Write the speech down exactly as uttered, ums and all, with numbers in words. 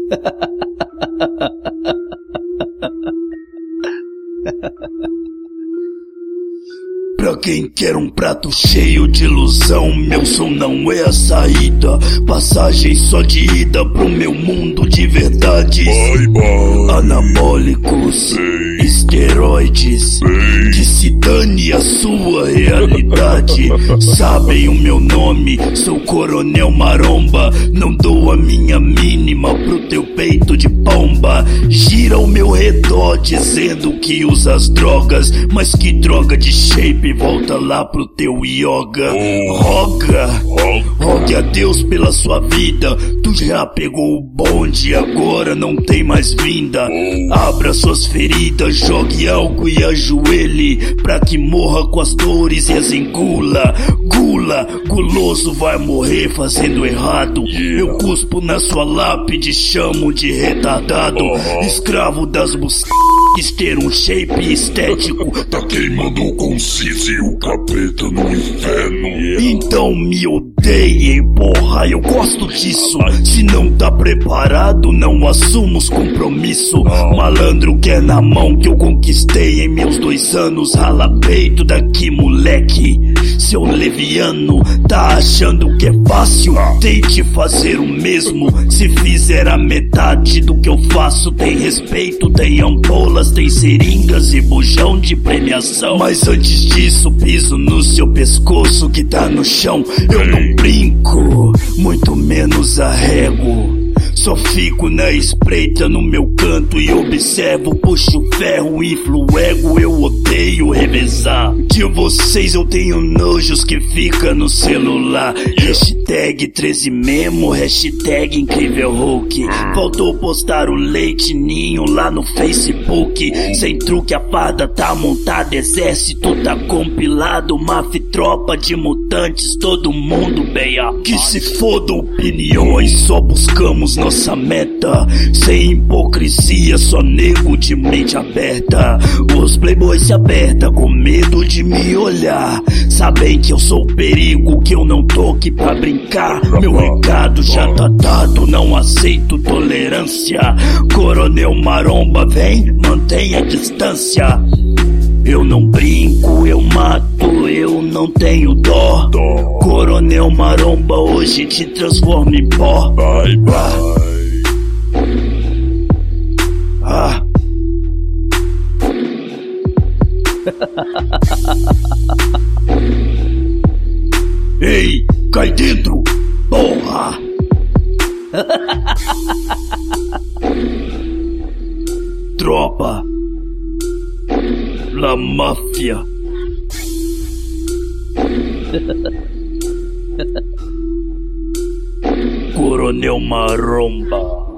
Pra quem quer um prato cheio de ilusão, meu som não é a saída. Passagem só de ida pro meu mundo de verdades. Bye, bye. Anabólicos, Bem. esteroides, Bem. que se dane a sua realidade. Sabem o meu nome, sou Coronel Maromba. Não dou a minha mínima pro teu peito de pomba. Gira ao meu redor dizendo que usa as drogas, mas que droga de shape, volta lá pro teu yoga. Oh. Roga, Roga. rogue a Deus pela sua vida. Tu já pegou o bonde, agora não tem mais vinda. Oh. Abra suas feridas, jogue álcool e ajoelhe, pra que morra com as dores e as engula. Gula, guloso vai morrer fazendo errado. Yeah. Eu cuspo na sua lápide, chamo de retardado. Uh-huh. Escravo das bucetas, quis ter um shape estético. Tá queimando com Cis e o capeta no inferno. Yeah. Então me odeiem, porra, eu gosto disso. Se não tá preparado, não assumo os compromissos. Malandro quer na mão que eu conquistei em meus dois anos. Rala peito daqui, moleque. Seu leviano, tá achando que é fácil? Tente fazer o mesmo. Se fizer a metade do que eu faço, tem respeito, tem ampolas, tem seringas e bujão de premiação. Mas antes disso, piso no seu pescoço que tá no chão. Eu não brinco, muito menos arrego. Só fico na espreita no meu canto e observo, puxo ferro, inflo o ego, eu odeio revezar. De vocês eu tenho nojos que fica no celular. Hashtag treze memo, hashtag incrível Hulk. Faltou postar o leite ninho lá no Facebook. Sem truque a farda tá montada, exército tá compilado. Maf tropa de mutantes, todo mundo bem a que se foda opiniões, só buscamos nossa meta. Sem hipocrisia, só nego de mente aberta. Os playboys se aperta com medo de me olhar. Sabem que eu sou perigo, que eu não tô aqui pra brincar. Meu recado já tá dado, não aceito tolerância. Coronel Maromba, vem, mantenha a distância. Eu não brinco, eu mato, eu não tenho dó. Coronel Maromba hoje te transforma em pó. Bye, bye. Ah. Ei, cai dentro, porra! Tropa, La Máfia. Coronel Maromba.